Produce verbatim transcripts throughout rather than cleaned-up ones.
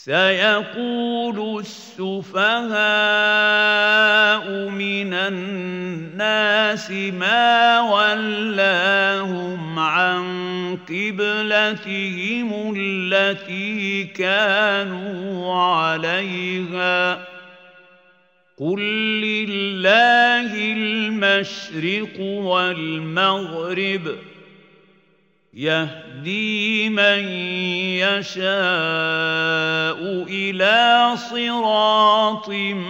سيقول السفهاء من الناس ما ولاهم عن قبلتهم التي كانوا عليها قل لله المشرق والمغرب يهدي من يشاء إلى صراط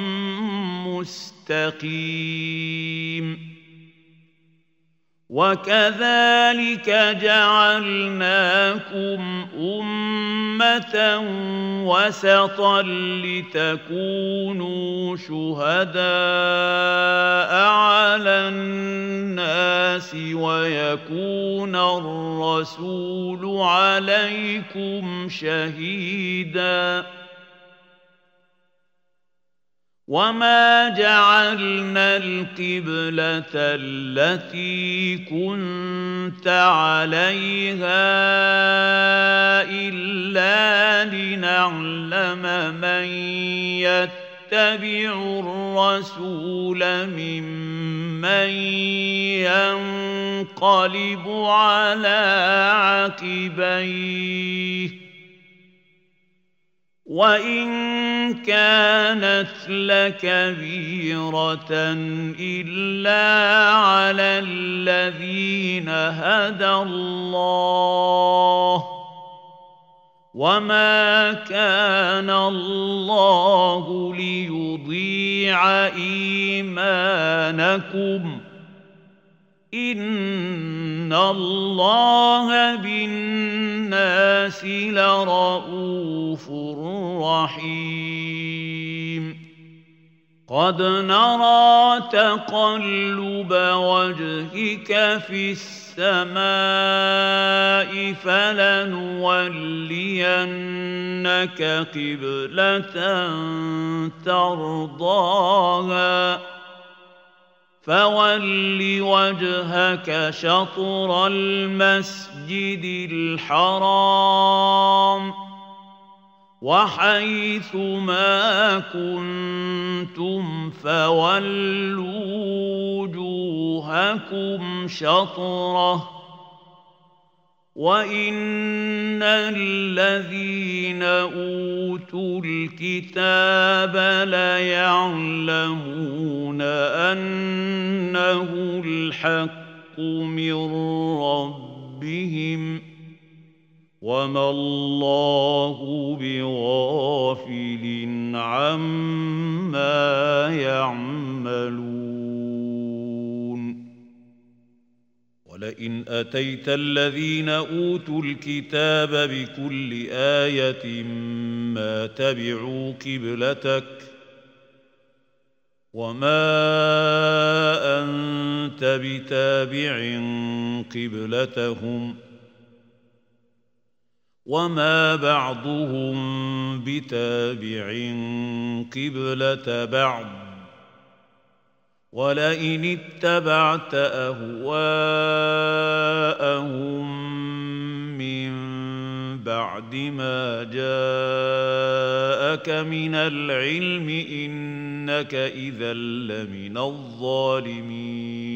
مستقيم وكذلك جعلناكم أمة وسطا لتكونوا شهداء على الناس ويكون الرسول عليكم شهيداً وما جعلنا القبلة التي كنت عليها إلا لنعلم من يتبع الرسول ممن ينقلب على عقبيه وإن كانت لكبيرة إلا على الذين هدى الله وما كان الله ليضيع إيمانكم إن الله بالناس لرءوف رحيم قد نرى تقلب وجهك في السماء فلنولينك قبلة ترضاها فول وجهك شطر المسجد الحرام وحيث ما كنتم فولوا وجوهكم شطره وإن الذين أوتوا الكتاب ليعلمون أنه الحق من ربهم وما الله بغافل عما يعملون ولئن أتيت الذين أوتوا الكتاب بكل آية ما تبعوا قبلتك وما أنت بتابع قبلتهم وما بعضهم بتابع قبلة بعض ولئن اتبعت أهواءهم من بعد ما جاءك من العلم إنك إذا لمن الظالمين